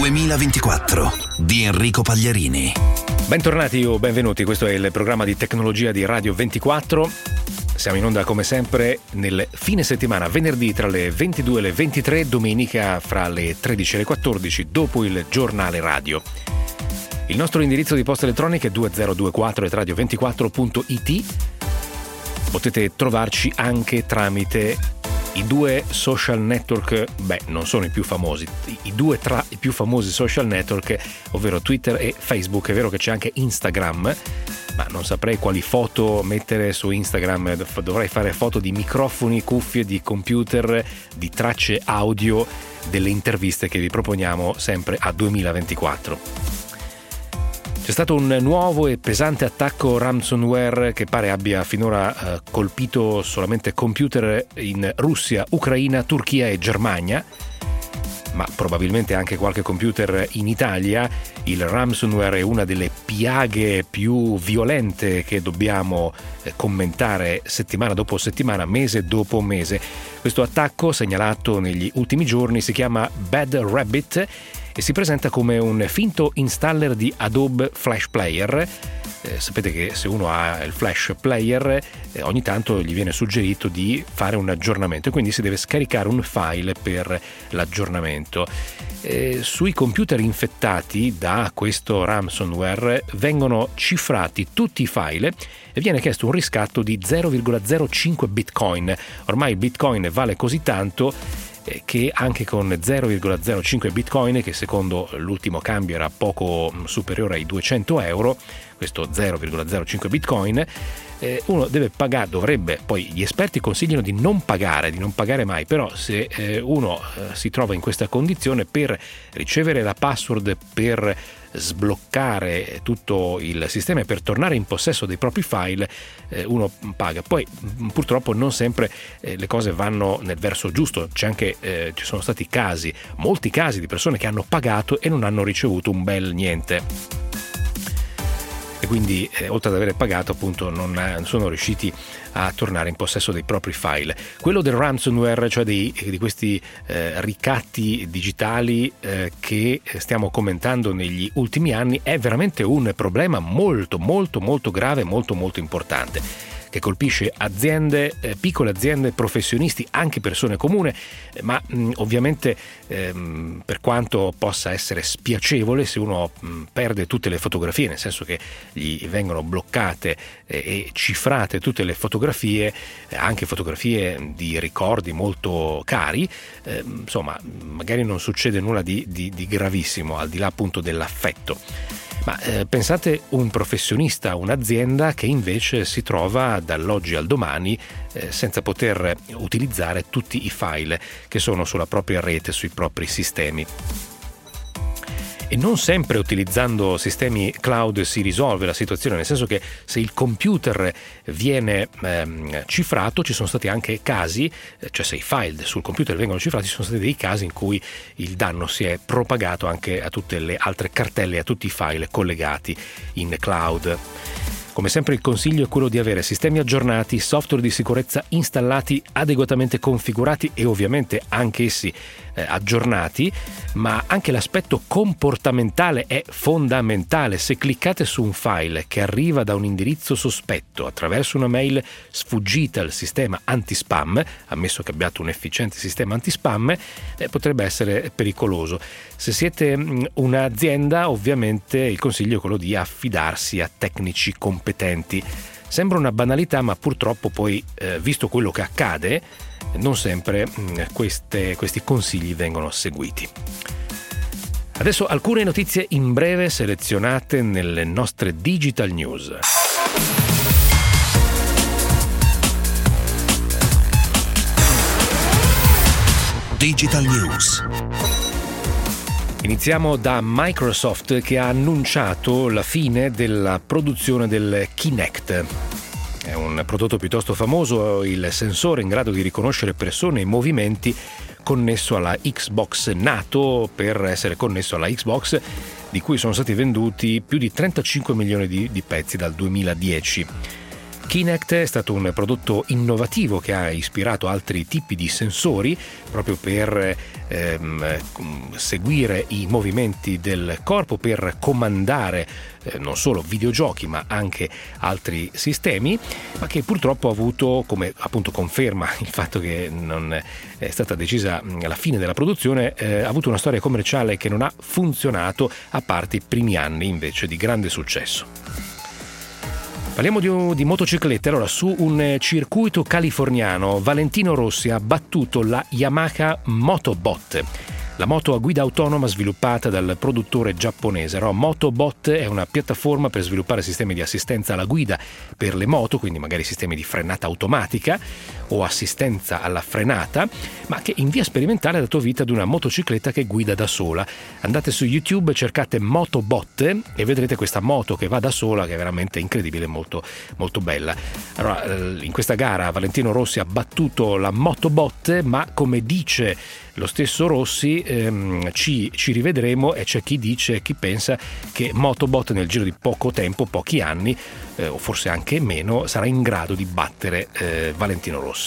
2024 di Enrico Pagliarini. Bentornati o benvenuti, questo è il programma di tecnologia di Radio 24. Siamo in onda come sempre nel fine settimana, venerdì tra le 22 e le 23, domenica fra le 13 e le 14, dopo il giornale radio. Il nostro indirizzo di posta elettronica è 2024@radio24.it. Potete trovarci anche tramite i due social network, non sono i più famosi, i due tra i più famosi social network, ovvero Twitter e Facebook. È vero che c'è anche Instagram, ma non saprei quali foto mettere su Instagram. Dovrei fare foto di microfoni, cuffie, di computer, di tracce audio delle interviste che vi proponiamo sempre a 2024. C'è stato un nuovo e pesante attacco ransomware che pare abbia finora colpito solamente computer in Russia, Ucraina, Turchia e Germania, ma probabilmente anche qualche computer in Italia. Il ransomware è una delle piaghe più violente che dobbiamo commentare settimana dopo settimana, mese dopo mese. Questo attacco, segnalato negli ultimi giorni, si chiama Bad Rabbit e si presenta come un finto installer di Adobe Flash Player. Sapete che se uno ha il Flash Player ogni tanto gli viene suggerito di fare un aggiornamento e quindi si deve scaricare un file per l'aggiornamento. Sui computer infettati da questo ransomware vengono cifrati tutti i file e viene chiesto un riscatto di 0,05 bitcoin. Ormai il bitcoin vale così tanto che anche con 0,05 bitcoin, che secondo l'ultimo cambio era poco superiore ai 200 euro, questo 0,05 bitcoin, uno deve pagare, dovrebbe, poi gli esperti consigliano di non pagare mai, però se uno si trova in questa condizione, per ricevere la password, per sbloccare tutto il sistema e per tornare in possesso dei propri file, uno paga. Poi purtroppo non sempre le cose vanno nel verso giusto. C'è anche ci sono stati molti casi di persone che hanno pagato e non hanno ricevuto un bel niente. E quindi oltre ad aver pagato, appunto, non sono riusciti a tornare in possesso dei propri file. Quello del ransomware, cioè di questi ricatti digitali che stiamo commentando negli ultimi anni, è veramente un problema molto molto molto grave, molto molto importante, che colpisce aziende, piccole aziende, professionisti, anche persone comuni, ma ovviamente per quanto possa essere spiacevole se uno perde tutte le fotografie, nel senso che gli vengono bloccate e cifrate tutte le fotografie, anche fotografie di ricordi molto cari, insomma magari non succede nulla di gravissimo, al di là appunto dell'affetto. Ma pensate un professionista, un'azienda che invece si trova dall'oggi al domani senza poter utilizzare tutti i file che sono sulla propria rete, sui propri sistemi. E non sempre utilizzando sistemi cloud si risolve la situazione, nel senso che se il computer viene cifrato, ci sono stati anche casi, cioè se i file sul computer vengono cifrati, ci sono stati dei casi in cui il danno si è propagato anche a tutte le altre cartelle, a tutti i file collegati in cloud. Come sempre il consiglio è quello di avere sistemi aggiornati, software di sicurezza installati, adeguatamente configurati e ovviamente anch'essi aggiornati, ma anche l'aspetto comportamentale è fondamentale. Se cliccate su un file che arriva da un indirizzo sospetto attraverso una mail sfuggita al sistema anti-spam, ammesso che abbiate un efficiente sistema anti-spam, potrebbe essere pericoloso. Se siete un'azienda, ovviamente il consiglio è quello di affidarsi a tecnici competenti. Sembra una banalità, ma purtroppo poi, visto quello che accade, non sempre questi consigli vengono seguiti. Adesso alcune notizie in breve selezionate nelle nostre Digital News. Digital News. Iniziamo da Microsoft, che ha annunciato la fine della produzione del Kinect. È un prodotto piuttosto famoso, il sensore in grado di riconoscere persone e movimenti connesso alla Xbox, nato per essere connesso alla Xbox, di cui sono stati venduti più di 35 milioni di pezzi dal 2010. Kinect è stato un prodotto innovativo che ha ispirato altri tipi di sensori proprio per seguire i movimenti del corpo, per comandare non solo videogiochi ma anche altri sistemi, ma che purtroppo ha avuto, come appunto conferma il fatto che non è stata decisa la fine della produzione, ha avuto una storia commerciale che non ha funzionato, a parte i primi anni invece di grande successo. Parliamo di motociclette. Allora, su un circuito californiano Valentino Rossi ha battuto la Yamaha Motobot, la moto a guida autonoma sviluppata dal produttore giapponese. Motobot è una piattaforma per sviluppare sistemi di assistenza alla guida per le moto, quindi magari sistemi di frenata automatica o assistenza alla frenata, ma che in via sperimentale ha dato vita ad una motocicletta che guida da sola. Andate su YouTube, cercate Motobot e vedrete questa moto che va da sola, che è veramente incredibile, molto, molto bella. Allora, in questa gara Valentino Rossi ha battuto la Motobot, ma come dice lo stesso Rossi, ci rivedremo, e c'è chi pensa che Motobot nel giro di poco tempo, pochi anni, o forse anche meno, sarà in grado di battere Valentino Rossi.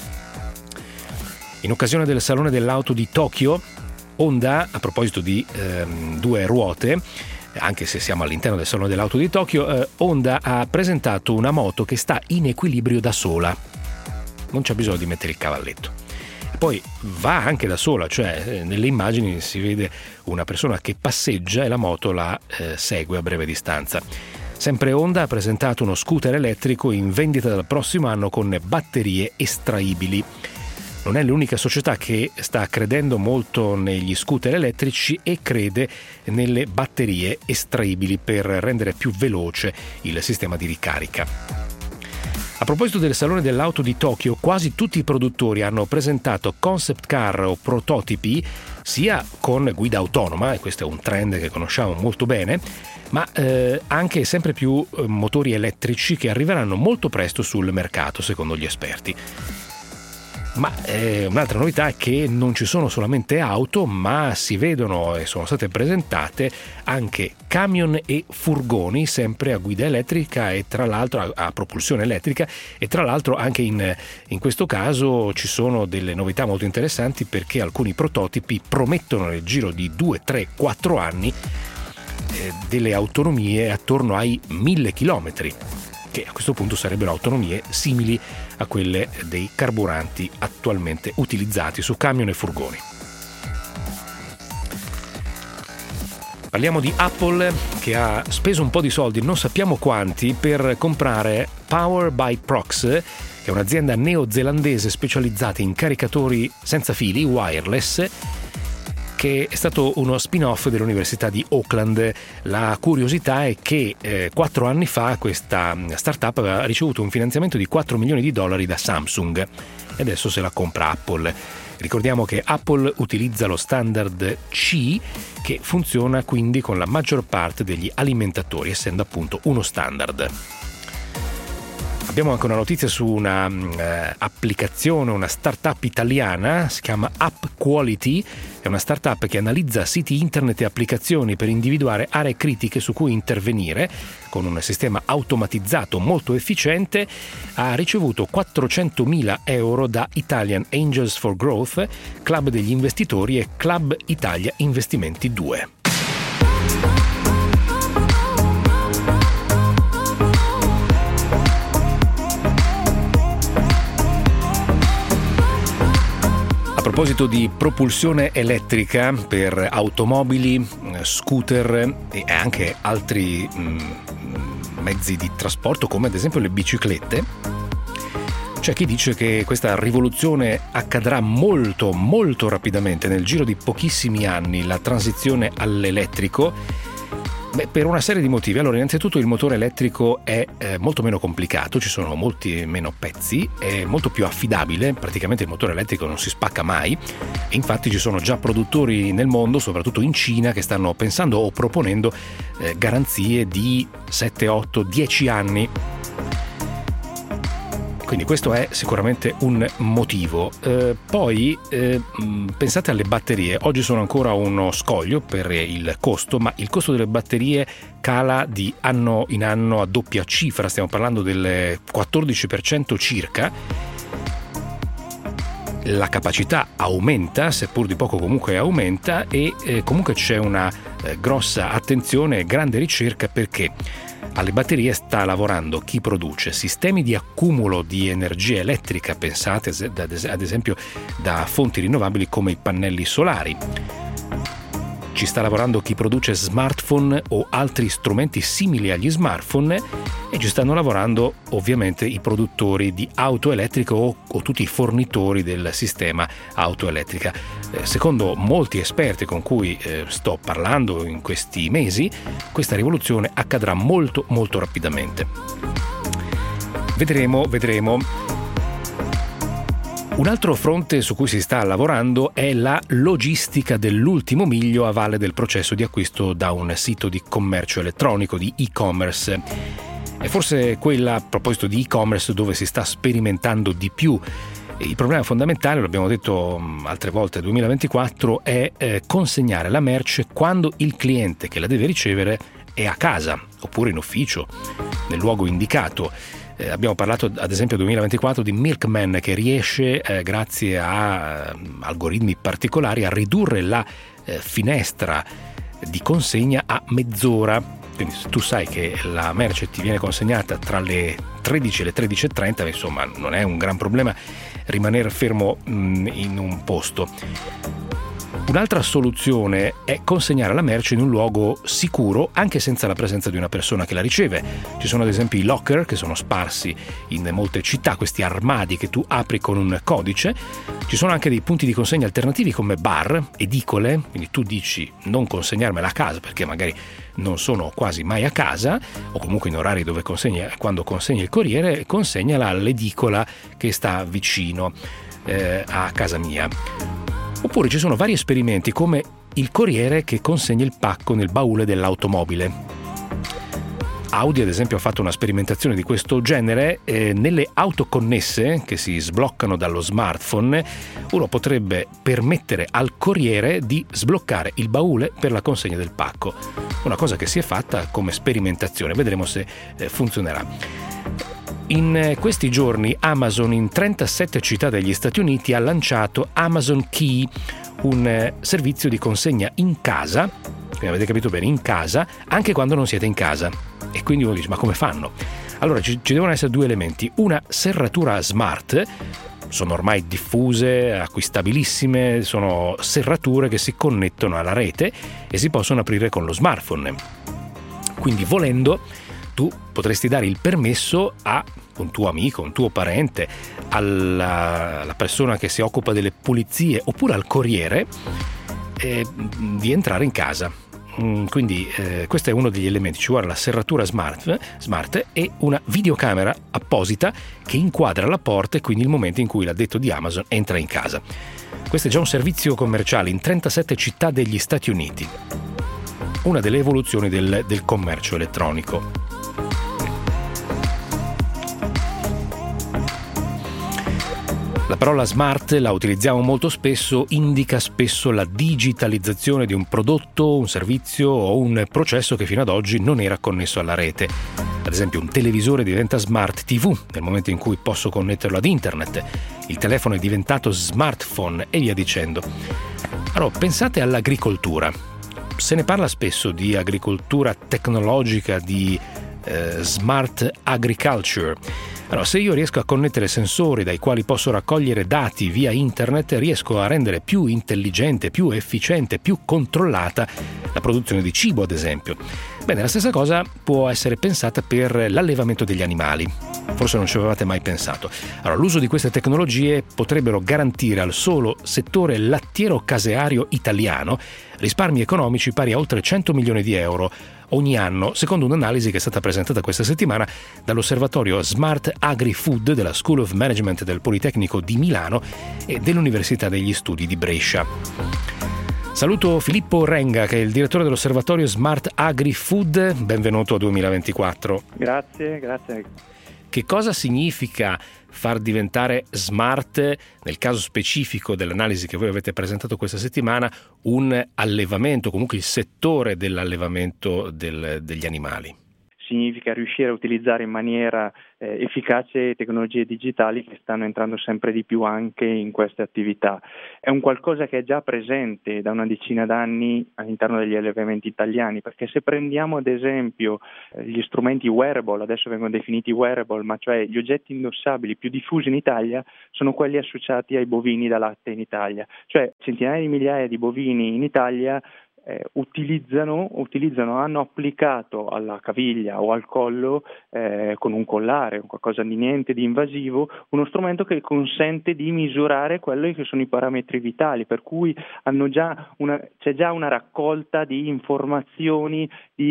In occasione del Salone dell'Auto di Tokyo, Honda, a proposito di due ruote, anche se siamo all'interno del Salone dell'Auto di Tokyo, Honda ha presentato una moto che sta in equilibrio da sola, non c'è bisogno di mettere il cavalletto. Poi va anche da sola, cioè nelle immagini si vede una persona che passeggia e la moto la segue a breve distanza. Sempre Honda ha presentato uno scooter elettrico in vendita dal prossimo anno con batterie estraibili. Non è l'unica società che sta credendo molto negli scooter elettrici e crede nelle batterie estraibili per rendere più veloce il sistema di ricarica. A proposito del Salone dell'Auto di Tokyo, quasi tutti i produttori hanno presentato concept car o prototipi, sia con guida autonoma, e questo è un trend che conosciamo molto bene, ma anche sempre più motori elettrici che arriveranno molto presto sul mercato, secondo gli esperti. Ma un'altra novità è che non ci sono solamente auto, ma si vedono e sono state presentate anche camion e furgoni, sempre a guida elettrica e tra l'altro a propulsione elettrica, e tra l'altro anche in questo caso ci sono delle novità molto interessanti, perché alcuni prototipi promettono nel giro di 2, 3, 4 anni delle autonomie attorno ai 1000 chilometri, che a questo punto sarebbero autonomie simili a quelle dei carburanti attualmente utilizzati su camion e furgoni. Parliamo di Apple, che ha speso un po' di soldi, non sappiamo quanti, per comprare Power by Prox, che è un'azienda neozelandese specializzata in caricatori senza fili, wireless, che è stato uno spin-off dell'Università di Auckland. La curiosità è che 4 anni fa questa startup aveva ricevuto un finanziamento di $4 milioni da Samsung e adesso se la compra Apple. Ricordiamo che Apple utilizza lo standard C, che funziona quindi con la maggior parte degli alimentatori, essendo appunto uno standard. Abbiamo anche una notizia su una applicazione, una startup italiana, si chiama App Quality, è una startup che analizza siti internet e applicazioni per individuare aree critiche su cui intervenire. Con un sistema automatizzato molto efficiente, ha ricevuto €400.000 da Italian Angels for Growth, Club degli Investitori e Club Italia Investimenti 2. A proposito di propulsione elettrica per automobili, scooter e anche altri mezzi di trasporto, come ad esempio le biciclette, c'è chi dice che questa rivoluzione accadrà molto molto rapidamente, nel giro di pochissimi anni, la transizione all'elettrico. Per una serie di motivi. Allora, innanzitutto il motore elettrico è molto meno complicato, ci sono molti meno pezzi, è molto più affidabile, praticamente il motore elettrico non si spacca mai, e infatti ci sono già produttori nel mondo, soprattutto in Cina, che stanno pensando o proponendo garanzie di 7, 8, 10 anni. Quindi questo è sicuramente un motivo. Poi pensate alle batterie. Oggi sono ancora uno scoglio per il costo, ma il costo delle batterie cala di anno in anno a doppia cifra, stiamo parlando del 14% circa. La capacità aumenta, seppur di poco comunque aumenta, e comunque c'è una grossa attenzione e grande ricerca, perché alle batterie sta lavorando chi produce sistemi di accumulo di energia elettrica, pensate ad esempio da fonti rinnovabili come i pannelli solari. Ci sta lavorando chi produce smartphone o altri strumenti simili agli smartphone, e ci stanno lavorando ovviamente i produttori di auto elettriche o tutti i fornitori del sistema auto elettrica. Secondo molti esperti con cui sto parlando in questi mesi, questa rivoluzione accadrà molto molto rapidamente. Vedremo. Un altro fronte su cui si sta lavorando è la logistica dell'ultimo miglio a valle del processo di acquisto da un sito di commercio elettronico, di e-commerce. È forse quella, a proposito di e-commerce, dove si sta sperimentando di più. Il problema fondamentale, lo abbiamo detto altre volte, 2024, è consegnare la merce quando il cliente che la deve ricevere è a casa, oppure in ufficio, nel luogo indicato. Abbiamo parlato ad esempio 2024 di Milkman, che riesce grazie a algoritmi particolari a ridurre la finestra di consegna a mezz'ora. Quindi se tu sai che la merce ti viene consegnata tra le 13 e le 13:30, insomma non è un gran problema rimanere fermo in un posto. Un'altra soluzione è consegnare la merce in un luogo sicuro, anche senza la presenza di una persona che la riceve. Ci sono ad esempio i locker, che sono sparsi in molte città, questi armadi che tu apri con un codice. Ci sono anche dei punti di consegna alternativi come bar, edicole, quindi tu dici non consegnarmela a casa perché magari non sono quasi mai a casa, o comunque in orari dove quando consegni il corriere, consegnala all'edicola che sta vicino a casa mia. Oppure ci sono vari esperimenti come il corriere che consegna il pacco nel baule dell'automobile. Audi ad esempio ha fatto una sperimentazione di questo genere. Nelle auto connesse che si sbloccano dallo smartphone, uno potrebbe permettere al corriere di sbloccare il baule per la consegna del pacco. Una cosa che si è fatta come sperimentazione, vedremo se funzionerà. In questi giorni Amazon in 37 città degli Stati Uniti ha lanciato Amazon Key, un servizio di consegna in casa, quindi avete capito bene, in casa, anche quando non siete in casa. E quindi uno dice, ma come fanno? Allora ci devono essere due elementi: una serratura smart, sono ormai diffuse, acquistabilissime, sono serrature che si connettono alla rete e si possono aprire con lo smartphone. Quindi volendo tu potresti dare il permesso a un tuo amico, un tuo parente, alla persona che si occupa delle pulizie oppure al corriere di entrare in casa. Quindi questo è uno degli elementi. Ci vuole la serratura smart e una videocamera apposita che inquadra la porta, e quindi il momento in cui l'addetto di Amazon entra in casa. Questo è già un servizio commerciale in 37 città degli Stati Uniti. Una delle evoluzioni del commercio elettronico. La parola smart la utilizziamo molto spesso, indica spesso la digitalizzazione di un prodotto, un servizio o un processo che fino ad oggi non era connesso alla rete. Ad esempio un televisore diventa smart TV nel momento in cui posso connetterlo ad internet, il telefono è diventato smartphone e via dicendo. Allora pensate all'agricoltura. Se ne parla spesso di agricoltura tecnologica, di smart agriculture. Allora, se io riesco a connettere sensori dai quali posso raccogliere dati via internet, riesco a rendere più intelligente, più efficiente, più controllata la produzione di cibo, ad esempio. Bene, la stessa cosa può essere pensata per l'allevamento degli animali. Forse non ci avevate mai pensato. Allora, l'uso di queste tecnologie potrebbero garantire al solo settore lattiero-caseario italiano risparmi economici pari a oltre 100 milioni di euro ogni anno, secondo un'analisi che è stata presentata questa settimana dall'osservatorio Smart Agri-Food della School of Management del Politecnico di Milano e dell'Università degli Studi di Brescia. Saluto Filippo Renga, che è il direttore dell'osservatorio Smart Agri-Food. Benvenuto a 2024. Grazie. Che cosa significa far diventare smart, nel caso specifico dell'analisi che voi avete presentato questa settimana, un allevamento, comunque il settore dell'allevamento degli animali? Significa riuscire a utilizzare in maniera efficace tecnologie digitali che stanno entrando sempre di più anche in queste attività. È un qualcosa che è già presente da una decina d'anni all'interno degli allevamenti italiani, perché se prendiamo ad esempio gli strumenti wearable, adesso vengono definiti wearable, ma cioè gli oggetti indossabili più diffusi in Italia, sono quelli associati ai bovini da latte in Italia, cioè centinaia di migliaia di bovini in Italia utilizzano, hanno applicato alla caviglia o al collo con un collare o qualcosa di niente di invasivo, uno strumento che consente di misurare quelli che sono i parametri vitali, per cui c'è già una raccolta di informazioni,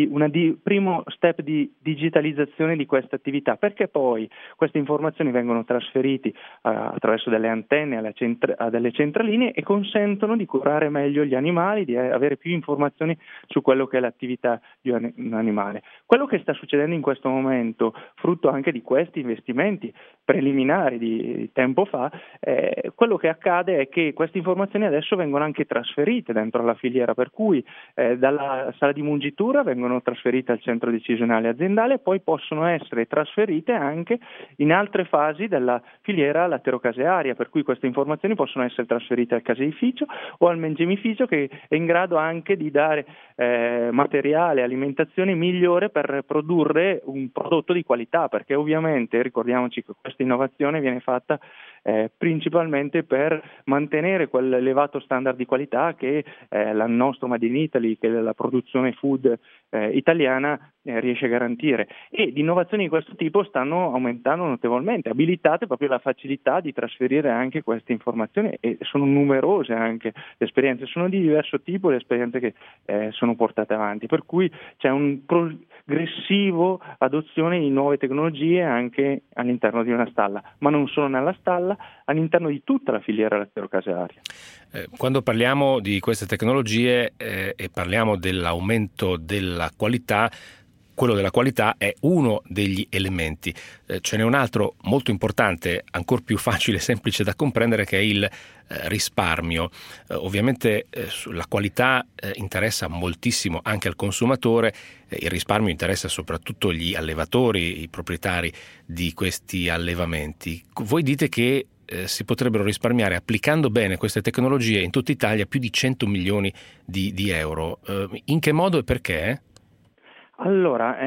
primo step di digitalizzazione di questa attività, perché poi queste informazioni vengono trasferite attraverso delle antenne a delle centraline e consentono di curare meglio gli animali, di avere più informazioni su quello che è l'attività di un animale. Quello che sta succedendo in questo momento, frutto anche di questi investimenti preliminari di tempo fa, quello che accade è che queste informazioni adesso vengono anche trasferite dentro la filiera, per cui dalla sala di mungitura vengono trasferite al centro decisionale aziendale e poi possono essere trasferite anche in altre fasi della filiera latterocasearia, per cui queste informazioni possono essere trasferite al caseificio o al mangimificio, che è in grado anche di dare materiale, alimentazione migliore per produrre un prodotto di qualità, perché ovviamente ricordiamoci che questa innovazione viene fatta principalmente per mantenere quell'elevato standard di qualità che il nostro Made in Italy, che la produzione food italiana riesce a garantire, e di innovazioni di questo tipo stanno aumentando notevolmente, abilitate proprio la facilità di trasferire anche queste informazioni, e sono numerose anche le esperienze, sono di diverso tipo le esperienze che sono portate avanti, per cui c'è un progressivo adozione di nuove tecnologie anche all'interno di una stalla, ma non solo nella stalla, all'interno di tutta la filiera latterocasearia. Quando parliamo di queste tecnologie e parliamo dell'aumento della qualità, quello della qualità è uno degli elementi. Ce n'è un altro molto importante, ancora più facile e semplice da comprendere, che è il risparmio. Ovviamente la qualità interessa moltissimo anche al consumatore, il risparmio interessa soprattutto gli allevatori, i proprietari di questi allevamenti. Voi dite che si potrebbero risparmiare, applicando bene queste tecnologie in tutta Italia, più di 100 milioni di euro. In che modo e perché? Allora,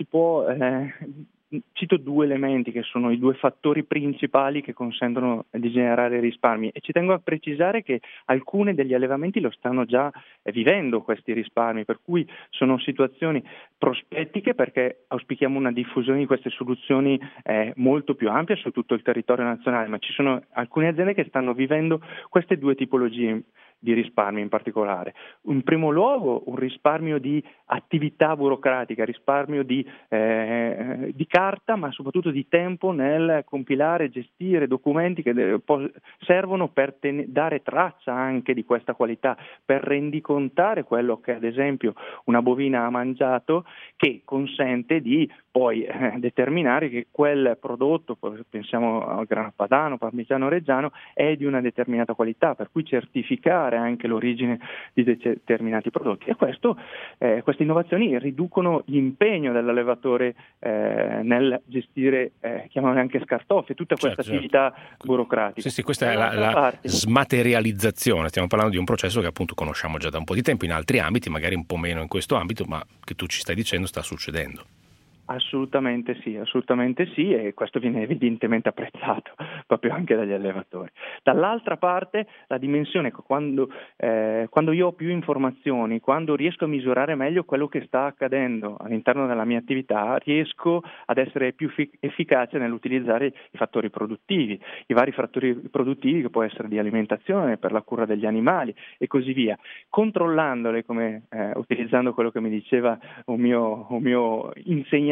cito due elementi che sono i due fattori principali che consentono di generare risparmi, e ci tengo a precisare che alcuni degli allevamenti lo stanno già vivendo questi risparmi, per cui sono situazioni prospettiche, perché auspichiamo una diffusione di queste soluzioni molto più ampia su tutto il territorio nazionale, ma ci sono alcune aziende che stanno vivendo queste due tipologie di risparmio in particolare. In primo luogo un risparmio di attività burocratica, risparmio di carta, ma soprattutto di tempo nel compilare e gestire documenti che servono per dare traccia anche di questa qualità, per rendicontare quello che ad esempio una bovina ha mangiato, che consente di poi determinare che quel prodotto, pensiamo al grano padano, parmigiano reggiano, è di una determinata qualità, per cui certificare anche l'origine di determinati prodotti. E queste innovazioni riducono l'impegno dell'allevatore nel gestire, chiamiamole anche scartoffie, tutta questa attività burocratica. Sì, questa è la smaterializzazione. Stiamo parlando di un processo che appunto conosciamo già da un po' di tempo in altri ambiti, magari un po' meno in questo ambito, ma che tu ci stai dicendo sta succedendo. Assolutamente sì, e questo viene evidentemente apprezzato proprio anche dagli allevatori. Dall'altra parte la dimensione, quando io ho più informazioni, quando riesco a misurare meglio quello che sta accadendo all'interno della mia attività, riesco ad essere più efficace nell'utilizzare i fattori produttivi, i vari fattori produttivi, che può essere di alimentazione, per la cura degli animali e così via, controllandole, utilizzando quello che mi diceva un mio insegnante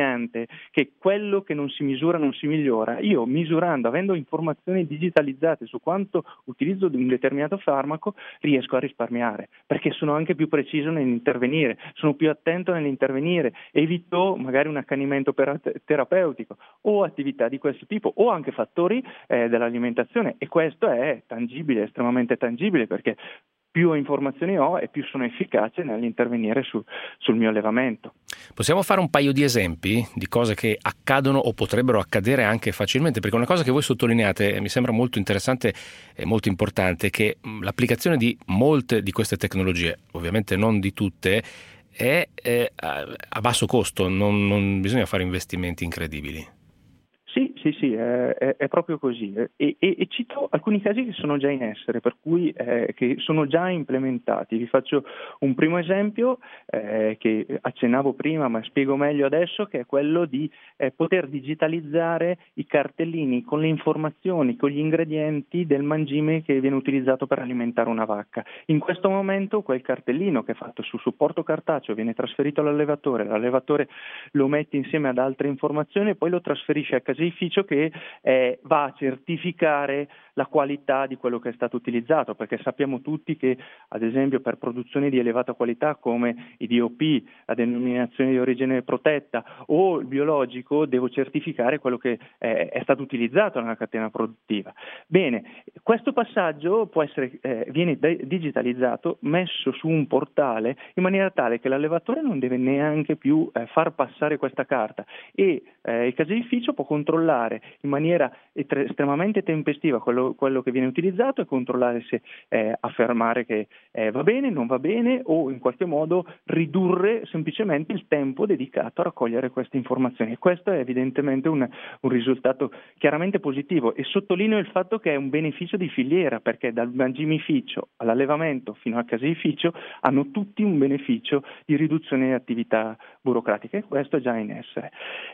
insegnante che quello che non si misura non si migliora, io misurando, avendo informazioni digitalizzate su quanto utilizzo di un determinato farmaco, riesco a risparmiare, perché sono anche più preciso nell'intervenire, sono più attento nell'intervenire, evito magari un accanimento terapeutico o attività di questo tipo, o anche fattori dell'alimentazione, e questo è tangibile, estremamente tangibile, perché più informazioni ho e più sono efficace nell'intervenire sul mio allevamento. Possiamo fare un paio di esempi di cose che accadono o potrebbero accadere anche facilmente? Perché una cosa che voi sottolineate mi sembra molto interessante e molto importante, che l'applicazione di molte di queste tecnologie, ovviamente non di tutte, è a basso costo, non bisogna fare investimenti incredibili. Sì, è proprio così, e cito alcuni casi che sono già in essere, per cui che sono già implementati. Vi faccio un primo esempio che accennavo prima, ma spiego meglio adesso, che è quello di poter digitalizzare i cartellini con le informazioni, con gli ingredienti del mangime che viene utilizzato per alimentare una vacca. In questo momento quel cartellino, che è fatto su supporto cartaceo, viene trasferito all'allevatore, l'allevatore lo mette insieme ad altre informazioni e poi lo trasferisce a caseificio, che va a certificare la qualità di quello che è stato utilizzato, perché sappiamo tutti che, ad esempio, per produzioni di elevata qualità come i DOP, la denominazione di origine protetta, o il biologico, devo certificare quello che è stato utilizzato nella catena produttiva. Bene, questo passaggio può essere viene digitalizzato, messo su un portale, in maniera tale che l'allevatore non deve neanche più far passare questa carta, e il caseificio può controllare in maniera estremamente tempestiva quello che viene utilizzato, e controllare se affermare che va bene, non va bene, o in qualche modo ridurre semplicemente il tempo dedicato a raccogliere queste informazioni. E questo è evidentemente un risultato chiaramente positivo, e sottolineo il fatto che è un beneficio di filiera, perché dal mangimificio all'allevamento fino al caseificio hanno tutti un beneficio di riduzione di attività burocratiche. Questo è già in essere.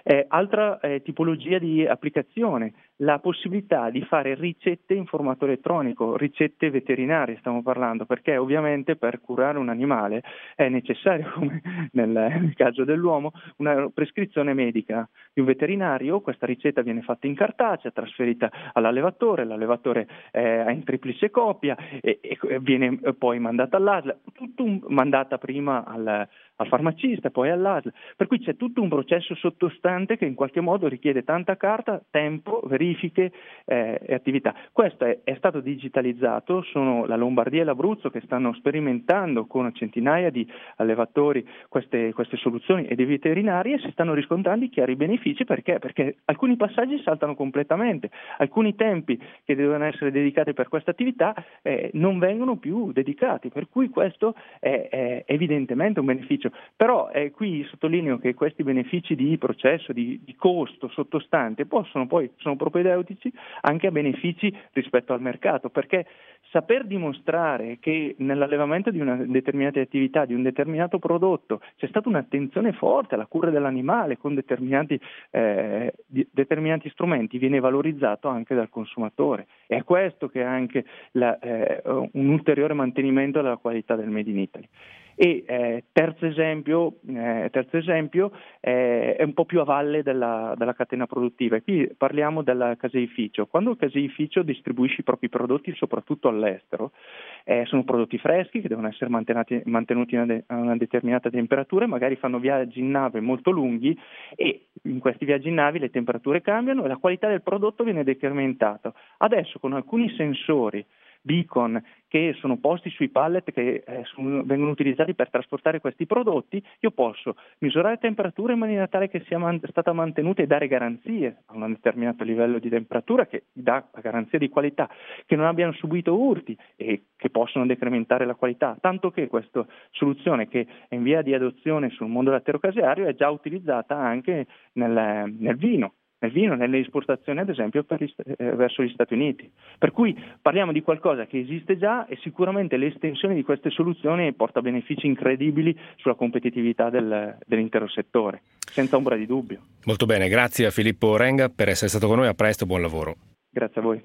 Altra tipologia di applicazione, la possibilità di fare ricette in formato elettronico, ricette veterinarie stiamo parlando, perché ovviamente per curare un animale è necessario, come nel caso dell'uomo, una prescrizione medica di un veterinario. Questa ricetta viene fatta in cartacea, trasferita all'allevatore, l'allevatore è in triplice copia e viene poi mandata all'ASL, mandata prima al farmacista, poi all'ASL, per cui c'è tutto un processo sottostante che in qualche modo richiede tanta carta, tempo, verifiche e attività. Questo è stato digitalizzato, sono la Lombardia e l'Abruzzo che stanno sperimentando con centinaia di allevatori queste soluzioni, e dei veterinari, e si stanno riscontrando i chiari benefici. Perché alcuni passaggi saltano completamente, alcuni tempi che devono essere dedicati per questa attività non vengono più dedicati, per cui questo è evidentemente un beneficio. Però qui sottolineo che questi benefici di processo, di costo sottostante, sono propedeutici anche a benefici rispetto al mercato, perché saper dimostrare che nell'allevamento di una determinata attività, di un determinato prodotto, c'è stata un'attenzione forte alla cura dell'animale con determinati strumenti, viene valorizzato anche dal consumatore. E è questo che è anche un ulteriore mantenimento della qualità del Made in Italy. E terzo esempio è un po' più a valle della catena produttiva, e qui parliamo del caseificio. Quando il caseificio distribuisce i propri prodotti soprattutto all'estero, sono prodotti freschi che devono essere mantenuti a una determinata temperatura, magari fanno viaggi in nave molto lunghi, e in questi viaggi in navi le temperature cambiano e la qualità del prodotto viene decrementata. Adesso con alcuni sensori beacon che sono posti sui pallet che vengono utilizzati per trasportare questi prodotti, io posso misurare temperatura in maniera tale che sia stata mantenuta, e dare garanzie a un determinato livello di temperatura che dà la garanzia di qualità, che non abbiano subito urti e che possono decrementare la qualità, tanto che questa soluzione, che è in via di adozione sul mondo lattiero-caseario, è già utilizzata anche nel vino, nelle esportazioni ad esempio verso gli Stati Uniti. Per cui parliamo di qualcosa che esiste già, e sicuramente l'estensione di queste soluzioni porta benefici incredibili sulla competitività dell'intero settore, senza ombra di dubbio. Molto bene, grazie a Filippo Renga per essere stato con noi, a presto, buon lavoro. Grazie a voi.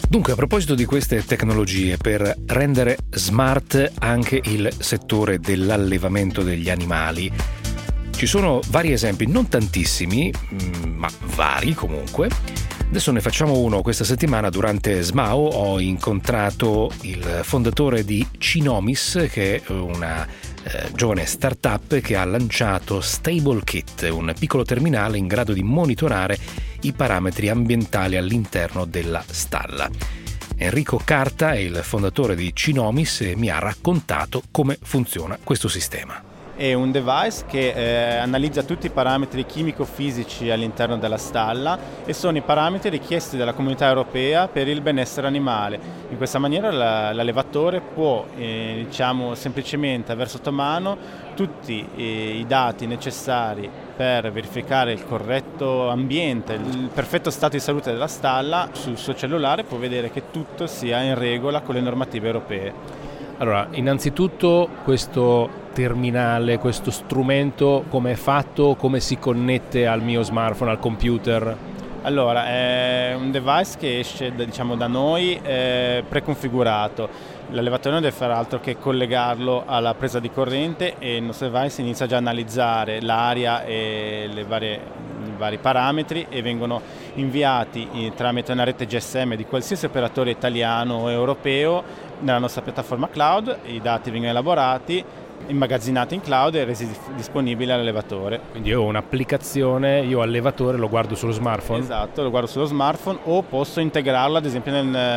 Dunque, a proposito di queste tecnologie, per rendere smart anche il settore dell'allevamento degli animali, ci sono vari esempi, non tantissimi, ma vari comunque. Adesso ne facciamo uno. Questa settimana durante SMAO ho incontrato il fondatore di Cinomis, che è una giovane startup che ha lanciato StableKit, un piccolo terminale in grado di monitorare i parametri ambientali all'interno della stalla. Enrico Carta è il fondatore di Cinomis e mi ha raccontato come funziona questo sistema. È un device che analizza tutti i parametri chimico-fisici all'interno della stalla e sono i parametri richiesti dalla Comunità Europea per il benessere animale. In questa maniera l'allevatore può semplicemente avere sotto mano tutti i dati necessari per verificare il corretto ambiente, il perfetto stato di salute della stalla. Sul suo cellulare può vedere che tutto sia in regola con le normative europee. Allora, innanzitutto questo terminale, questo strumento, come è fatto, come si connette al mio smartphone, al computer? Allora, è un device che esce da noi preconfigurato. L'allevatore non deve fare altro che collegarlo alla presa di corrente e il nostro device inizia già a analizzare l'aria e i vari parametri e vengono inviati tramite una rete GSM di qualsiasi operatore italiano o europeo nella nostra piattaforma cloud. I dati vengono elaborati, immagazzinati in cloud e resi disponibili all'allevatore. Quindi io ho un'applicazione, io allevatore lo guardo sullo smartphone? Esatto, lo guardo sullo smartphone o posso integrarlo ad esempio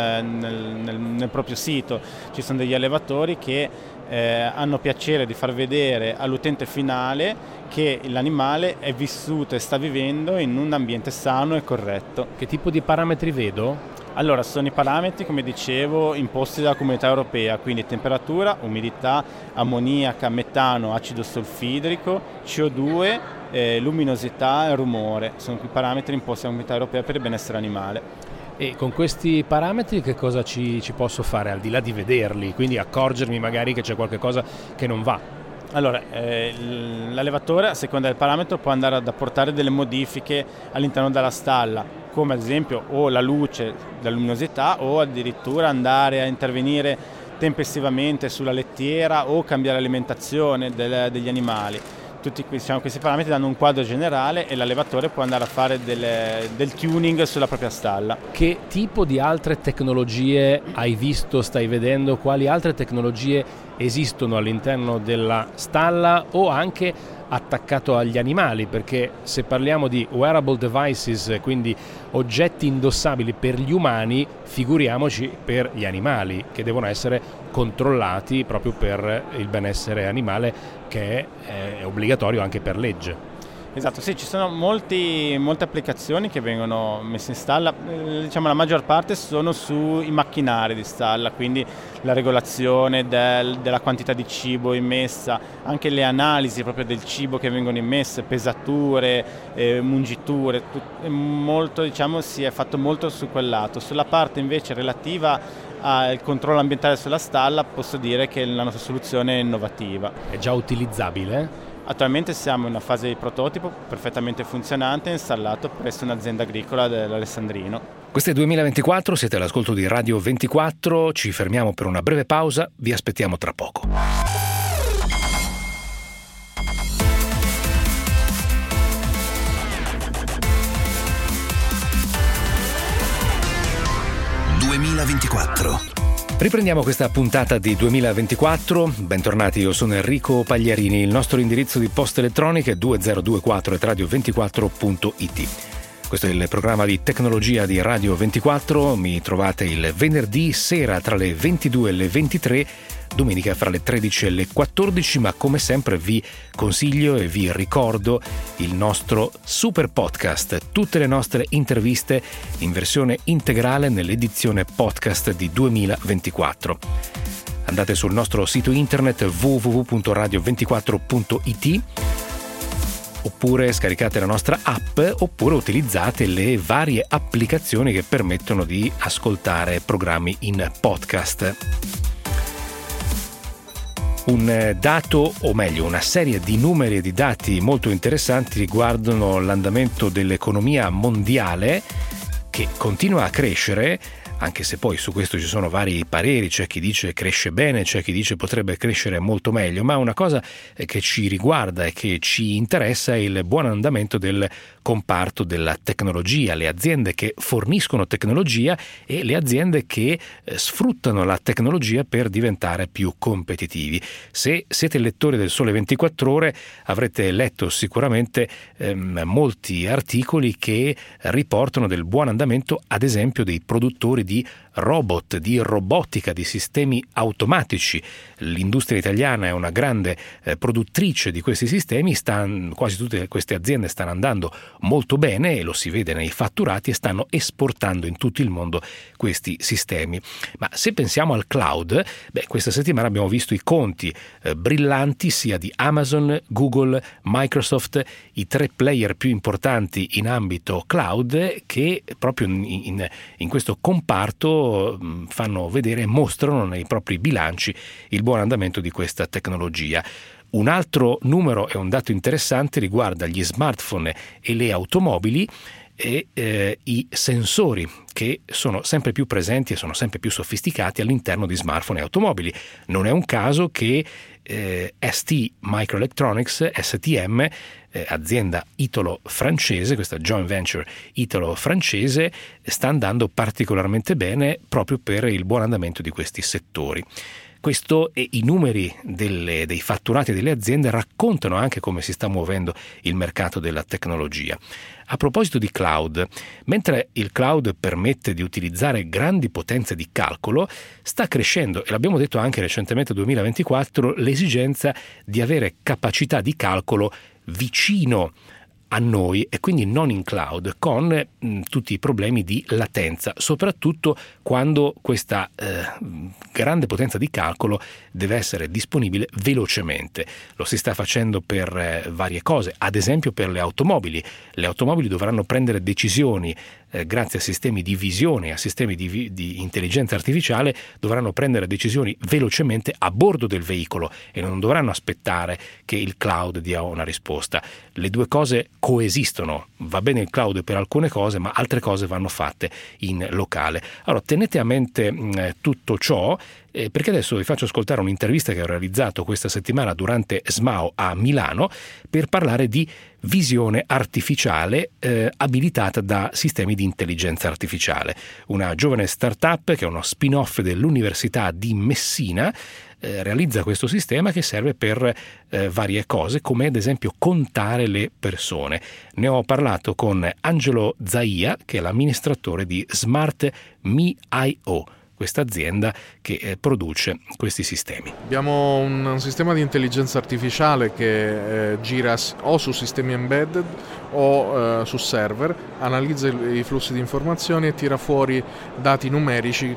nel proprio sito. Ci sono degli allevatori che hanno piacere di far vedere all'utente finale che l'animale è vissuto e sta vivendo in un ambiente sano e corretto. Che tipo di parametri vedo? Allora, sono i parametri, come dicevo, imposti dalla Comunità Europea, quindi temperatura, umidità, ammoniaca, metano, acido solfidrico, CO2, luminosità e rumore. Sono i parametri imposti dalla Comunità Europea per il benessere animale. E con questi parametri che cosa ci posso fare al di là di vederli, quindi accorgermi magari che c'è qualche cosa che non va? Allora, l'allevatore a seconda del parametro può andare ad apportare delle modifiche all'interno della stalla, come ad esempio o la luce, la luminosità, o addirittura andare a intervenire tempestivamente sulla lettiera o cambiare l'alimentazione degli animali. Tutti questi parametri danno un quadro generale e l'allevatore può andare a fare del tuning sulla propria stalla. Che tipo di altre tecnologie hai visto, stai vedendo? Quali altre tecnologie esistono all'interno della stalla o anche attaccato agli animali? Perché se parliamo di wearable devices, quindi oggetti indossabili per gli umani, figuriamoci per gli animali, che devono essere controllati proprio per il benessere animale, che è obbligatorio anche per legge. Esatto, sì, ci sono molte applicazioni che vengono messe in stalla, la maggior parte sono sui macchinari di stalla, quindi la regolazione della quantità di cibo immessa, anche le analisi proprio del cibo che vengono immesse, pesature, mungiture, si è fatto molto su quel lato. Sulla parte invece relativa al controllo ambientale sulla stalla posso dire che la nostra soluzione è innovativa. È già utilizzabile? Attualmente siamo in una fase di prototipo perfettamente funzionante installato presso un'azienda agricola dell'Alessandrino. Questo è 2024, siete all'ascolto di Radio 24, ci fermiamo per una breve pausa, vi aspettiamo tra poco. Riprendiamo questa puntata di 2024, bentornati, io sono Enrico Pagliarini, il nostro indirizzo di posta elettronica è 2024@radio24.it. Questo è il programma di tecnologia di Radio 24, mi trovate il venerdì sera tra le 22 e le 23, domenica fra le 13 e le 14, ma come sempre vi consiglio e vi ricordo il nostro super podcast, tutte le nostre interviste in versione integrale nell'edizione podcast di 2024. Andate sul nostro sito internet www.radio24.it oppure scaricate la nostra app oppure utilizzate le varie applicazioni che permettono di ascoltare programmi in podcast. Un dato, o meglio una serie di numeri e di dati molto interessanti riguardano l'andamento dell'economia mondiale, che continua a crescere anche se poi su questo ci sono vari pareri, c'è chi dice cresce bene, c'è chi dice potrebbe crescere molto meglio, ma una cosa che ci riguarda e che ci interessa è il buon andamento del comparto della tecnologia, le aziende che forniscono tecnologia e le aziende che sfruttano la tecnologia per diventare più competitivi. Se siete lettori del Sole 24 Ore avrete letto sicuramente molti articoli che riportano del buon andamento, ad esempio, dei produttori di robot, di robotica, di sistemi automatici. L'industria italiana è una grande produttrice di questi sistemi, quasi tutte queste aziende stanno andando molto bene e lo si vede nei fatturati e stanno esportando in tutto il mondo questi sistemi. Ma se pensiamo al cloud, questa settimana abbiamo visto i conti brillanti sia di Amazon, Google, Microsoft, i 3 player più importanti in ambito cloud, che proprio in questo comparto fanno vedere e mostrano nei propri bilanci il buon andamento di questa tecnologia. Un altro numero e un dato interessante riguarda gli smartphone e le automobili e i sensori che sono sempre più presenti e sono sempre più sofisticati all'interno di smartphone e automobili. Non è un caso che ST Microelectronics, STM, azienda italo-francese, questa joint venture italo-francese, sta andando particolarmente bene proprio per il buon andamento di questi settori. Questo e i numeri dei fatturati delle aziende raccontano anche come si sta muovendo il mercato della tecnologia. A proposito di cloud, mentre il cloud permette di utilizzare grandi potenze di calcolo, sta crescendo, e l'abbiamo detto anche recentemente 2024, l'esigenza di avere capacità di calcolo vicino a noi e quindi non in cloud, con tutti i problemi di latenza, soprattutto quando questa grande potenza di calcolo deve essere disponibile velocemente. Lo si sta facendo per varie cose, ad esempio per le automobili. Le automobili dovranno prendere decisioni grazie a sistemi di visione, a sistemi di intelligenza artificiale, dovranno prendere decisioni velocemente a bordo del veicolo e non dovranno aspettare che il cloud dia una risposta. Le due cose coesistono, va bene il cloud per alcune cose, ma altre cose vanno fatte in locale. Allora tenete a mente tutto ciò, perché adesso vi faccio ascoltare un'intervista che ho realizzato questa settimana durante SMAO a Milano per parlare di visione artificiale abilitata da sistemi di intelligenza artificiale. Una giovane startup che è uno spin-off dell'Università di Messina realizza questo sistema che serve per varie cose, come ad esempio contare le persone. Ne ho parlato con Angelo Zaia, che è l'amministratore di Smart.me.io, questa azienda che produce questi sistemi. Abbiamo un sistema di intelligenza artificiale che gira o su sistemi embedded o su server, analizza i flussi di informazioni e tira fuori dati numerici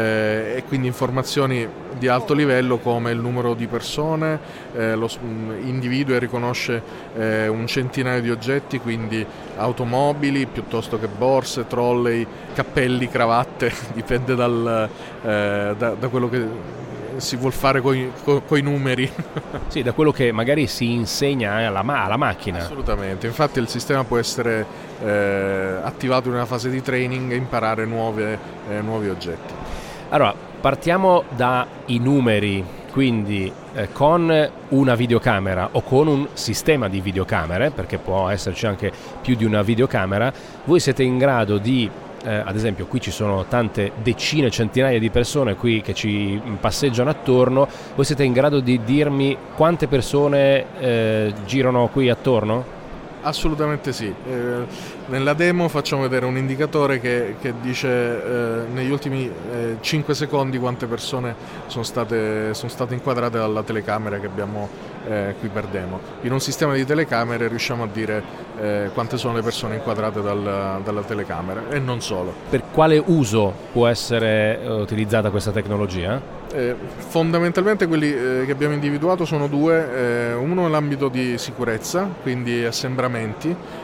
e quindi informazioni di alto livello come il numero di persone, individua e riconosce un centinaio di oggetti, quindi automobili piuttosto che borse, trolley, cappelli, cravatte, dipende da quello che si vuol fare coi numeri. Sì, da quello che magari si insegna alla macchina. Assolutamente, infatti il sistema può essere attivato in una fase di training e imparare nuovi oggetti. Allora, partiamo dai numeri, quindi con una videocamera o con un sistema di videocamere, perché può esserci anche più di una videocamera, voi siete in grado di ad esempio qui ci sono tante decine, centinaia di persone qui che ci passeggiano attorno, voi siete in grado di dirmi quante persone girano qui attorno? Assolutamente sì, nella demo facciamo vedere un indicatore che dice negli ultimi 5 secondi quante persone sono state inquadrate dalla telecamera che abbiamo qui per demo. In un sistema di telecamere riusciamo a dire quante sono le persone inquadrate dalla telecamera e non solo. Per quale uso può essere utilizzata questa tecnologia? Fondamentalmente quelli che abbiamo individuato sono due, uno è l'ambito di sicurezza, quindi assembramenti,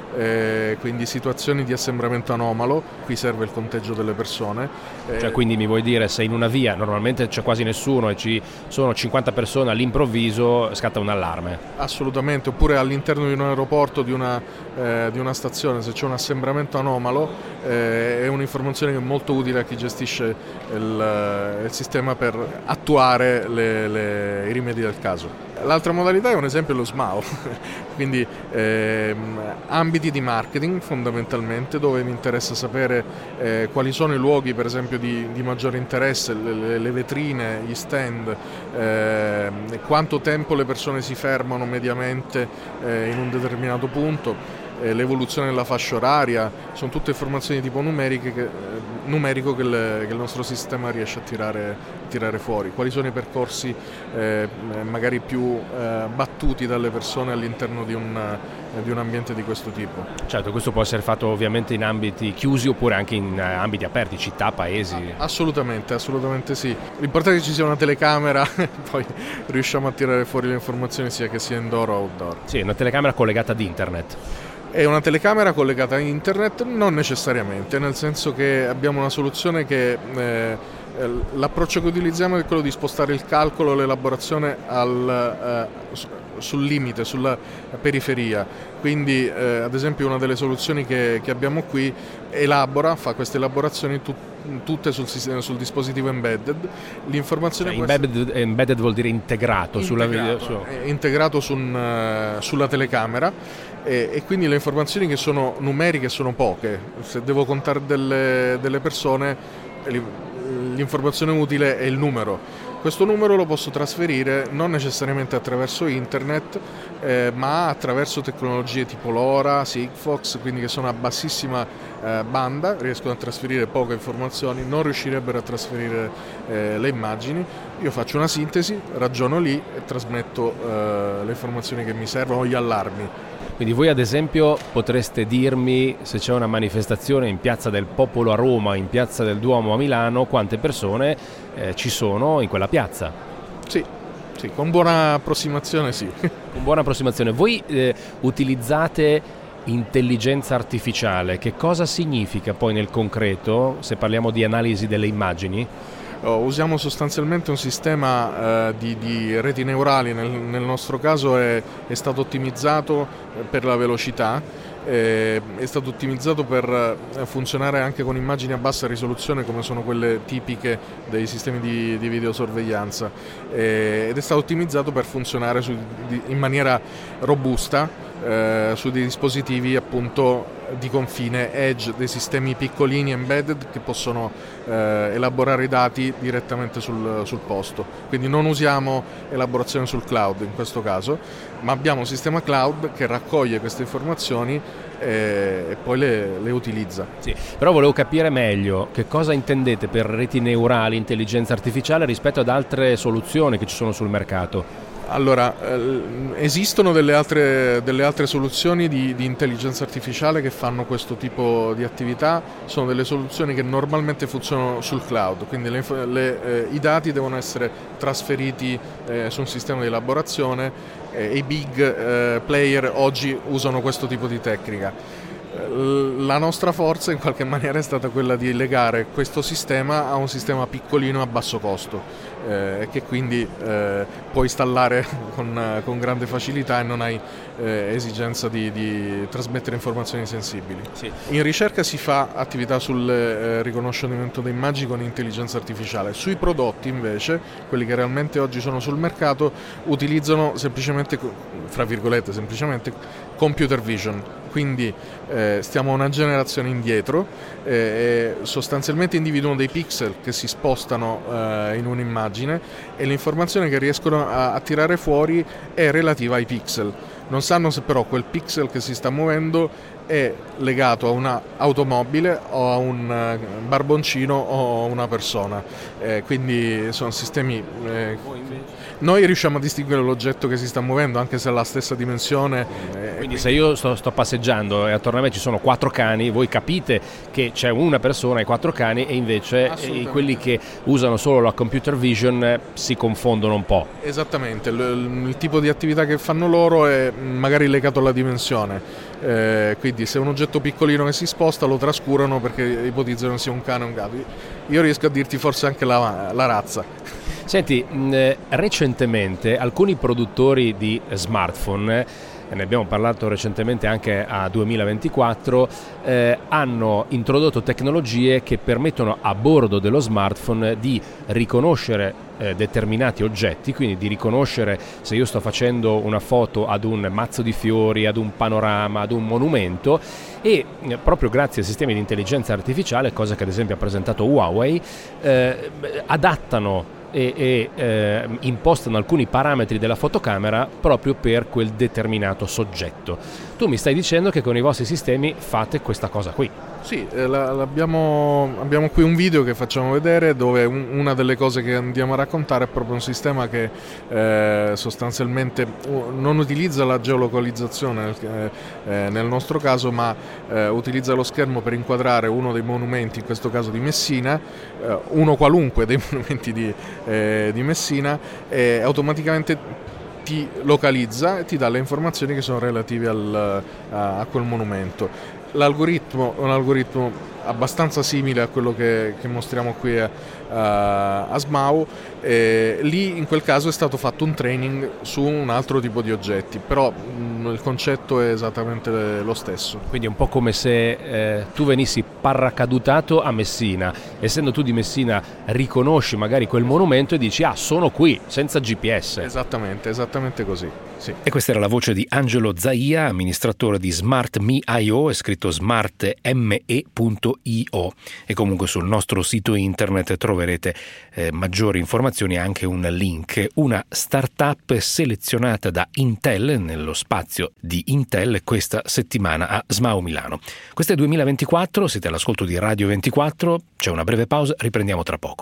quindi situazioni di assembramento anomalo, qui serve il conteggio delle persone. Cioè, quindi mi vuoi dire, se in una via normalmente c'è quasi nessuno e ci sono 50 persone all'improvviso, scatta un allarme? Assolutamente, oppure all'interno di un aeroporto, di una stazione, se c'è un assembramento anomalo, è un'informazione che è molto utile a chi gestisce il sistema per attuare i rimedi del caso. L'altra modalità è un esempio lo SMAO, quindi ambiti di marketing fondamentalmente, dove mi interessa sapere quali sono i luoghi per esempio di maggiore interesse, le vetrine, gli stand, quanto tempo le persone si fermano mediamente in un determinato punto, l'evoluzione della fascia oraria, sono tutte informazioni di tipo numerico che il nostro sistema riesce a tirare fuori. Quali sono i percorsi magari più battuti dalle persone all'interno di un ambiente di questo tipo. Certo, questo può essere fatto ovviamente in ambiti chiusi oppure anche in ambiti aperti, città, paesi. Assolutamente sì. L'importante è che ci sia una telecamera e poi riusciamo a tirare fuori le informazioni sia che sia indoor o outdoor. Sì, una telecamera collegata ad internet. È una telecamera collegata a internet? Non necessariamente, nel senso che abbiamo una soluzione che l'approccio che utilizziamo è quello di spostare il calcolo, l'elaborazione sul limite, sulla periferia. Quindi ad esempio una delle soluzioni che abbiamo qui fa queste elaborazioni tutte sul dispositivo embedded. L'informazione embedded vuol dire integrato integrato sulla telecamera, e quindi le informazioni che sono numeriche sono poche. Se devo contare delle persone, l'informazione utile è il numero. Questo numero lo posso trasferire non necessariamente attraverso internet, ma attraverso tecnologie tipo LoRa, Sigfox, quindi che sono a bassissima banda, riescono a trasferire poche informazioni, non riuscirebbero a trasferire le immagini. Io faccio una sintesi, ragiono lì e trasmetto le informazioni che mi servono o gli allarmi. Quindi voi ad esempio potreste dirmi, se c'è una manifestazione in Piazza del Popolo a Roma, in Piazza del Duomo a Milano, quante persone ci sono in quella piazza? Sì, con buona approssimazione sì. Con buona approssimazione. Voi utilizzate intelligenza artificiale, che cosa significa poi nel concreto, se parliamo di analisi delle immagini? Usiamo sostanzialmente un sistema di reti neurali, nel nostro caso è stato ottimizzato per la velocità, è stato ottimizzato per funzionare anche con immagini a bassa risoluzione come sono quelle tipiche dei sistemi di videosorveglianza, ed è stato ottimizzato per funzionare in maniera robusta su dei dispositivi appunto di confine edge, dei sistemi piccolini embedded che possono elaborare i dati direttamente sul posto. Quindi non usiamo elaborazione sul cloud in questo caso, ma abbiamo un sistema cloud che raccoglie queste informazioni e poi le utilizza. Sì, però volevo capire meglio che cosa intendete per reti neurali, intelligenza artificiale rispetto ad altre soluzioni che ci sono sul mercato. Allora, esistono delle altre soluzioni di intelligenza artificiale che fanno questo tipo di attività, sono delle soluzioni che normalmente funzionano sul cloud, quindi i dati devono essere trasferiti su un sistema di elaborazione, e i big player oggi usano questo tipo di tecnica. La nostra forza in qualche maniera è stata quella di legare questo sistema a un sistema piccolino a basso costo, che quindi puoi installare con grande facilità e non hai esigenza di trasmettere informazioni sensibili. Sì. In ricerca si fa attività sul riconoscimento di immagini con intelligenza artificiale. Sui prodotti invece, quelli che realmente oggi sono sul mercato, utilizzano semplicemente computer vision. Quindi stiamo una generazione indietro, sostanzialmente individuano dei pixel che si spostano in un'immagine e l'informazione che riescono a tirare fuori è relativa ai pixel. Non sanno se però quel pixel che si sta muovendo è legato a una automobile o a un barboncino o a una persona, quindi sono sistemi. Noi riusciamo a distinguere l'oggetto che si sta muovendo anche se ha la stessa dimensione. Quindi se io sto passeggiando e attorno a me ci sono 4 cani, voi capite che c'è una persona e 4 cani, e invece quelli che usano solo la computer vision si confondono un po'. Esattamente, il tipo di attività che fanno loro è magari legato alla dimensione, quindi vedi, se è un oggetto piccolino che si sposta lo trascurano perché ipotizzano sia un cane o un gatto. Io riesco a dirti forse anche la razza. Senti, recentemente alcuni produttori di smartphone, ne abbiamo parlato recentemente anche a 2024, hanno introdotto tecnologie che permettono a bordo dello smartphone di riconoscere determinati oggetti, quindi di riconoscere se io sto facendo una foto ad un mazzo di fiori, ad un panorama, ad un monumento, e proprio grazie a sistemi di intelligenza artificiale, cosa che ad esempio ha presentato Huawei, adattano e impostano alcuni parametri della fotocamera proprio per quel determinato soggetto. Tu mi stai dicendo che con i vostri sistemi fate questa cosa qui? Sì, abbiamo qui un video che facciamo vedere dove una delle cose che andiamo a raccontare è proprio un sistema che sostanzialmente non utilizza la geolocalizzazione nel nostro caso, ma utilizza lo schermo per inquadrare uno dei monumenti, in questo caso di Messina, uno qualunque dei monumenti di Messina, e automaticamente ti localizza e ti dà le informazioni che sono relative a quel monumento. L'algoritmo è un algoritmo abbastanza simile a quello che mostriamo qui a SMAU. Lì in quel caso è stato fatto un training su un altro tipo di oggetti, però il concetto è esattamente lo stesso. Quindi è un po' come se tu venissi paracadutato a Messina, essendo tu di Messina riconosci magari quel monumento e dici sono qui, senza GPS. Esattamente così. Sì. E questa era la voce di Angelo Zaia, amministratore di SmartMe.io, è scritto smartme.io, e comunque sul nostro sito internet troverete maggiori informazioni e anche un link. Una startup selezionata da Intel nello spazio di Intel questa settimana a SMAU Milano. Questo è 2024, siete all'ascolto di Radio 24, c'è una breve pausa, riprendiamo tra poco.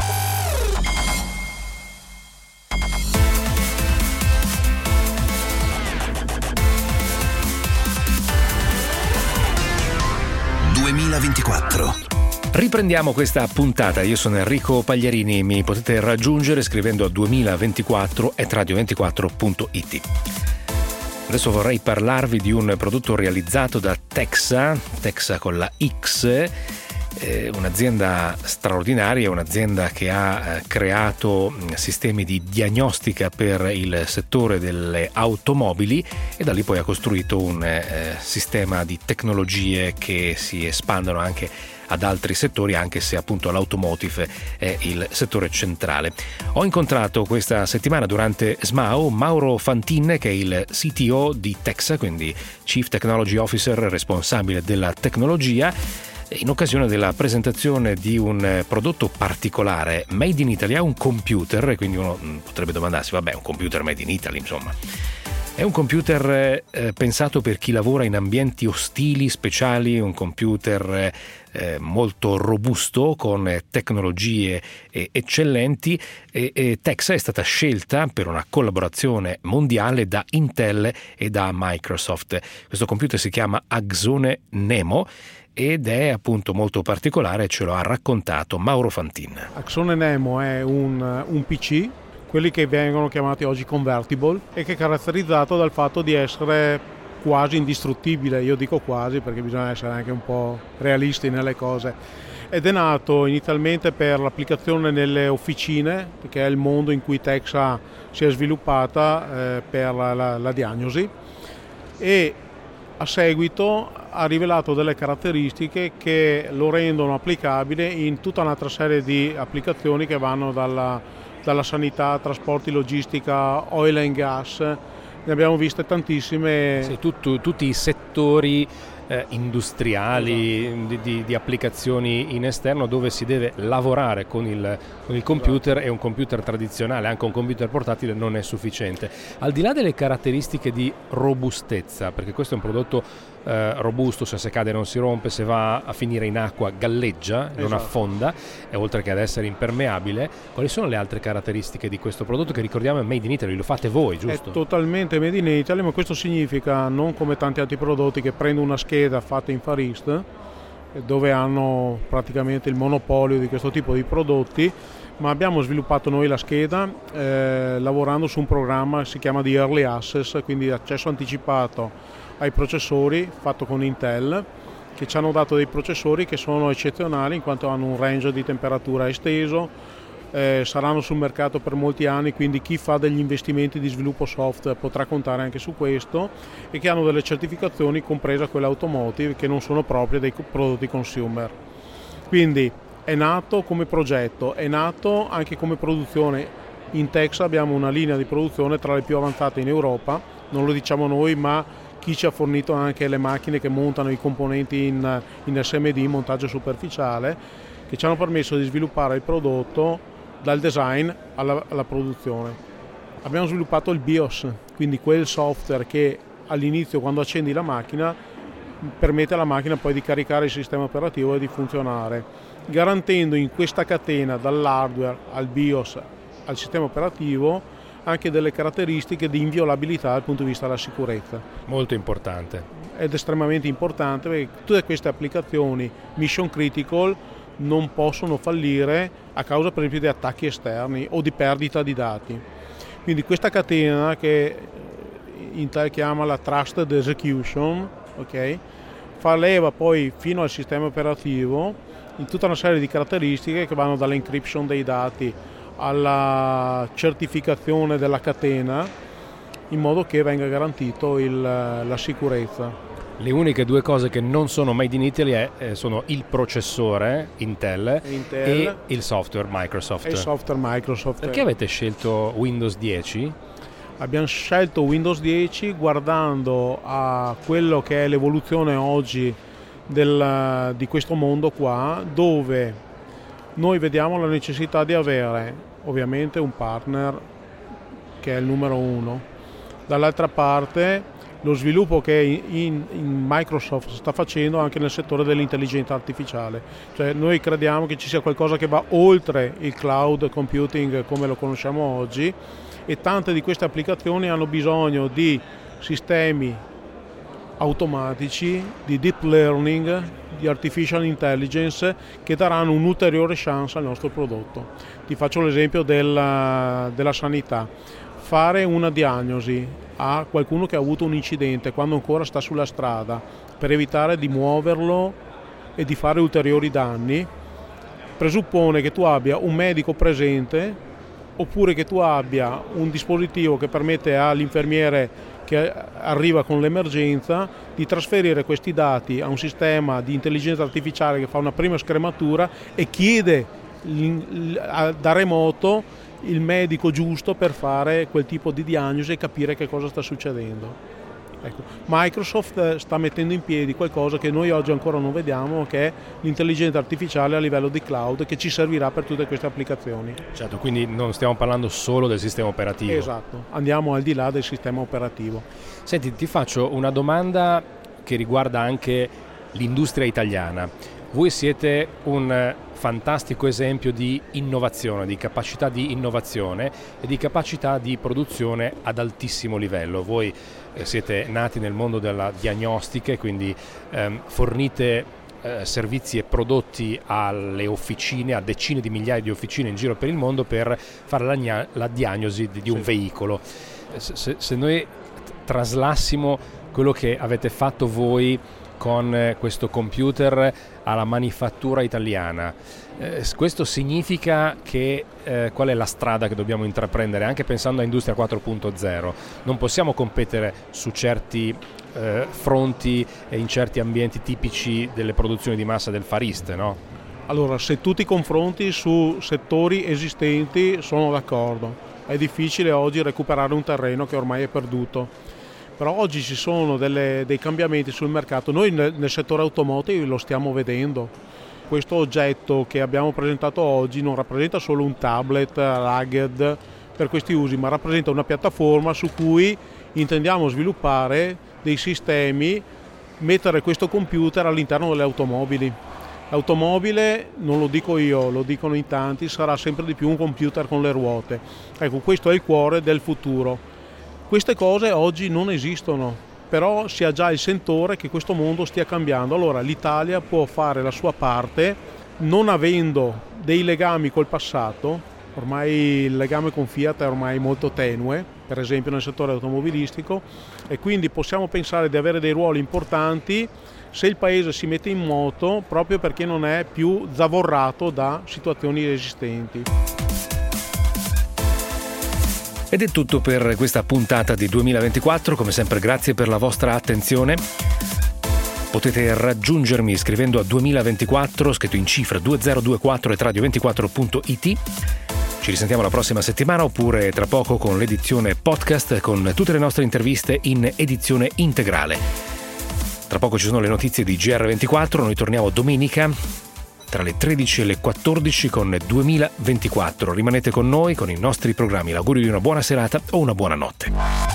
Riprendiamo questa puntata, io sono Enrico Pagliarini, mi potete raggiungere scrivendo a 2024@radio24.it. Adesso vorrei parlarvi di un prodotto realizzato da Texa con la X, un'azienda straordinaria, un'azienda che ha creato sistemi di diagnostica per il settore delle automobili e da lì poi ha costruito un sistema di tecnologie che si espandono anche ad altri settori, anche se appunto l'automotive è il settore centrale. Ho incontrato questa settimana durante SMAU Mauro Fantin, che è il CTO di Texa, quindi Chief Technology Officer responsabile della tecnologia, in occasione della presentazione di un prodotto particolare made in Italy. È un computer, quindi uno potrebbe domandarsi, vabbè, un computer made in Italy, insomma. È un computer pensato per chi lavora in ambienti ostili, speciali, un computer molto robusto con tecnologie eccellenti, e Texa è stata scelta per una collaborazione mondiale da Intel e da Microsoft. Questo computer si chiama Axone Nemo ed è appunto molto particolare, ce lo ha raccontato Mauro Fantin. Axone Nemo è un PC, quelli che vengono chiamati oggi convertible, e che è caratterizzato dal fatto di essere quasi indistruttibile. Io dico quasi perché bisogna essere anche un po' realisti nelle cose. Ed è nato inizialmente per l'applicazione nelle officine, che è il mondo in cui Texa si è sviluppata per la diagnosi, e a seguito ha rivelato delle caratteristiche che lo rendono applicabile in tutta un'altra serie di applicazioni che vanno dalla sanità, trasporti, logistica, oil and gas. Ne abbiamo viste tantissime. Sì, tutti i settori industriali, esatto, di applicazioni in esterno, dove si deve lavorare con il computer, esatto. E un computer tradizionale, anche un computer portatile, non è sufficiente. Al di là delle caratteristiche di robustezza, perché questo è un prodotto robusto, se cade non si rompe, se va a finire in acqua galleggia, esatto, non affonda, e oltre che ad essere impermeabile, quali sono le altre caratteristiche di questo prodotto, che ricordiamo è made in Italy, lo fate voi, giusto? È totalmente made in Italy, ma questo significa non come tanti altri prodotti che prendono una scheda fatta in Far East, dove hanno praticamente il monopolio di questo tipo di prodotti, ma abbiamo sviluppato noi la scheda lavorando su un programma che si chiama di Early Access, quindi accesso anticipato ai processori, fatto con Intel, che ci hanno dato dei processori che sono eccezionali in quanto hanno un range di temperatura esteso, saranno sul mercato per molti anni, quindi chi fa degli investimenti di sviluppo software potrà contare anche su questo, e che hanno delle certificazioni, compresa quelle automotive, che non sono proprie dei prodotti consumer. Quindi è nato come progetto, è nato anche come produzione. In Texas abbiamo una linea di produzione tra le più avanzate in Europa, non lo diciamo noi, ma chi ci ha fornito anche le macchine che montano i componenti in SMD, montaggio superficiale, che ci hanno permesso di sviluppare il prodotto dal design alla produzione. Abbiamo sviluppato il BIOS, quindi quel software che all'inizio, quando accendi la macchina, permette alla macchina poi di caricare il sistema operativo e di funzionare, garantendo in questa catena dall'hardware al BIOS al sistema operativo anche delle caratteristiche di inviolabilità dal punto di vista della sicurezza. Molto importante. Ed estremamente importante, perché tutte queste applicazioni mission critical non possono fallire a causa per esempio di attacchi esterni o di perdita di dati. Quindi questa catena, che Intel chiama la Trusted Execution, okay, fa leva poi fino al sistema operativo in tutta una serie di caratteristiche che vanno dall'encryption dei dati alla certificazione della catena, in modo che venga garantito la sicurezza. Le uniche due cose che non sono made in Italy sono il processore Intel e il software Microsoft. E il software Microsoft. Perché avete scelto Windows 10? Abbiamo scelto Windows 10 guardando a quello che è l'evoluzione oggi di questo mondo qua, dove noi vediamo la necessità di avere ovviamente un partner che è il numero uno. Dall'altra parte lo sviluppo che in Microsoft sta facendo anche nel settore dell'intelligenza artificiale, cioè noi crediamo che ci sia qualcosa che va oltre il cloud computing come lo conosciamo oggi, e tante di queste applicazioni hanno bisogno di sistemi automatici, di deep learning, di artificial intelligence, che daranno un'ulteriore chance al nostro prodotto. Ti faccio l'esempio della sanità. Fare una diagnosi a qualcuno che ha avuto un incidente quando ancora sta sulla strada, per evitare di muoverlo e di fare ulteriori danni, presuppone che tu abbia un medico presente, oppure che tu abbia un dispositivo che permette all'infermiere che arriva con l'emergenza di trasferire questi dati a un sistema di intelligenza artificiale che fa una prima scrematura e chiede da remoto il medico giusto per fare quel tipo di diagnosi e capire che cosa sta succedendo. Ecco, Microsoft sta mettendo in piedi qualcosa che noi oggi ancora non vediamo, che è l'intelligenza artificiale a livello di cloud, che ci servirà per tutte queste applicazioni. Certo, quindi non stiamo parlando solo del sistema operativo. Esatto, andiamo al di là del sistema operativo. Senti, ti faccio una domanda che riguarda anche l'industria italiana. Voi siete un fantastico esempio di innovazione, di capacità di innovazione e di capacità di produzione ad altissimo livello. Voi siete nati nel mondo della diagnostica e quindi fornite servizi e prodotti alle officine, a decine di migliaia di officine in giro per il mondo per fare la diagnosi di un veicolo. Se noi traslassimo quello che avete fatto voi con questo computer alla manifattura italiana, questo significa che qual è la strada che dobbiamo intraprendere anche pensando a Industria 4.0? Non possiamo competere su certi fronti e in certi ambienti tipici delle produzioni di massa del Far East, no? Allora, se tu ti confronti su settori esistenti sono d'accordo, è difficile oggi recuperare un terreno che ormai è perduto. Però oggi ci sono dei cambiamenti sul mercato. Noi nel settore automotive lo stiamo vedendo. Questo oggetto che abbiamo presentato oggi non rappresenta solo un tablet rugged per questi usi, ma rappresenta una piattaforma su cui intendiamo sviluppare dei sistemi, mettere questo computer all'interno delle automobili. L'automobile, non lo dico io, lo dicono in tanti, sarà sempre di più un computer con le ruote. Ecco, questo è il cuore del futuro. Queste cose oggi non esistono, però si ha già il sentore che questo mondo stia cambiando. Allora l'Italia può fare la sua parte, non avendo dei legami col passato, Ormai il legame con Fiat è ormai molto tenue, per esempio nel settore automobilistico, e quindi possiamo pensare di avere dei ruoli importanti se il paese si mette in moto, proprio perché non è più zavorrato da situazioni esistenti. Ed è tutto per questa puntata di 2024, come sempre grazie per la vostra attenzione. Potete raggiungermi scrivendo a 2024, scritto in cifra 2024@radio24.it. Ci risentiamo la prossima settimana oppure tra poco con l'edizione podcast con tutte le nostre interviste in edizione integrale. Tra poco ci sono le notizie di GR24, noi torniamo domenica tra le 13 e le 14 con 2024. Rimanete con noi, con i nostri programmi. L'augurio di una buona serata o una buona notte.